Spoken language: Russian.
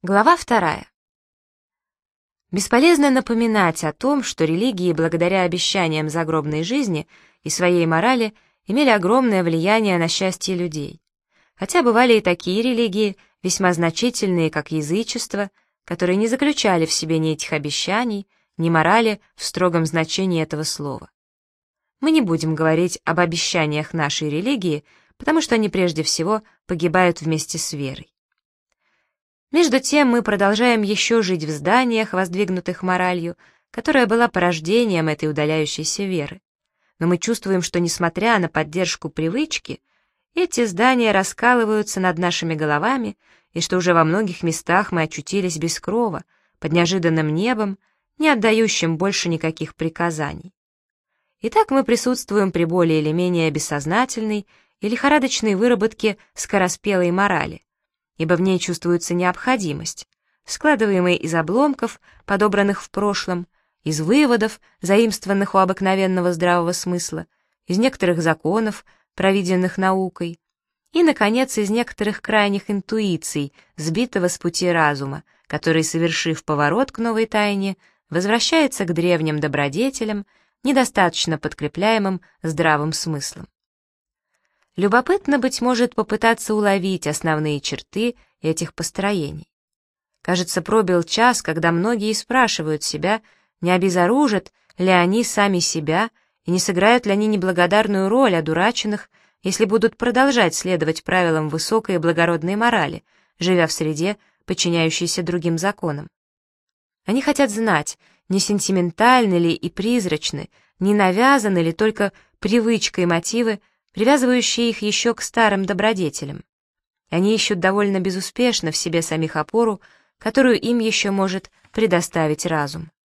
Глава 2. Бесполезно напоминать о том, что религии, благодаря обещаниям загробной жизни и своей морали, имели огромное влияние на счастье людей. Хотя бывали и такие религии, весьма значительные, как язычество, которые не заключали в себе ни этих обещаний, ни морали в строгом значении этого слова. Мы не будем говорить об обещаниях нашей религии, потому что они прежде всего погибают вместе с верой. Между тем мы продолжаем еще жить в зданиях, воздвигнутых моралью, которая была порождением этой удаляющейся веры. Но мы чувствуем, что, несмотря на поддержку привычки, эти здания раскалываются над нашими головами, и что уже во многих местах мы очутились без крова, под неожиданным небом, не отдающим больше никаких приказаний. Итак, мы присутствуем при более или менее бессознательной и лихорадочной выработке скороспелой морали, ибо в ней чувствуется необходимость, складываемая из обломков, подобранных в прошлом, из выводов, заимствованных у обыкновенного здравого смысла, из некоторых законов, провиденных наукой, и, наконец, из некоторых крайних интуиций, сбитого с пути разума, который, совершив поворот к новой тайне, возвращается к древним добродетелям, недостаточно подкрепляемым здравым смыслом. Любопытно, быть может, попытаться уловить основные черты этих построений. Кажется, пробил час, когда многие спрашивают себя, не обезоружат ли они сами себя и не сыграют ли они неблагодарную роль одураченных, если будут продолжать следовать правилам высокой и благородной морали, живя в среде, подчиняющейся другим законам. Они хотят знать, не сентиментальны ли и призрачны, не навязаны ли только привычкой мотивы, привязывающие их еще к старым добродетелям. Они ищут довольно безуспешно в себе самих опору, которую им еще может предоставить разум.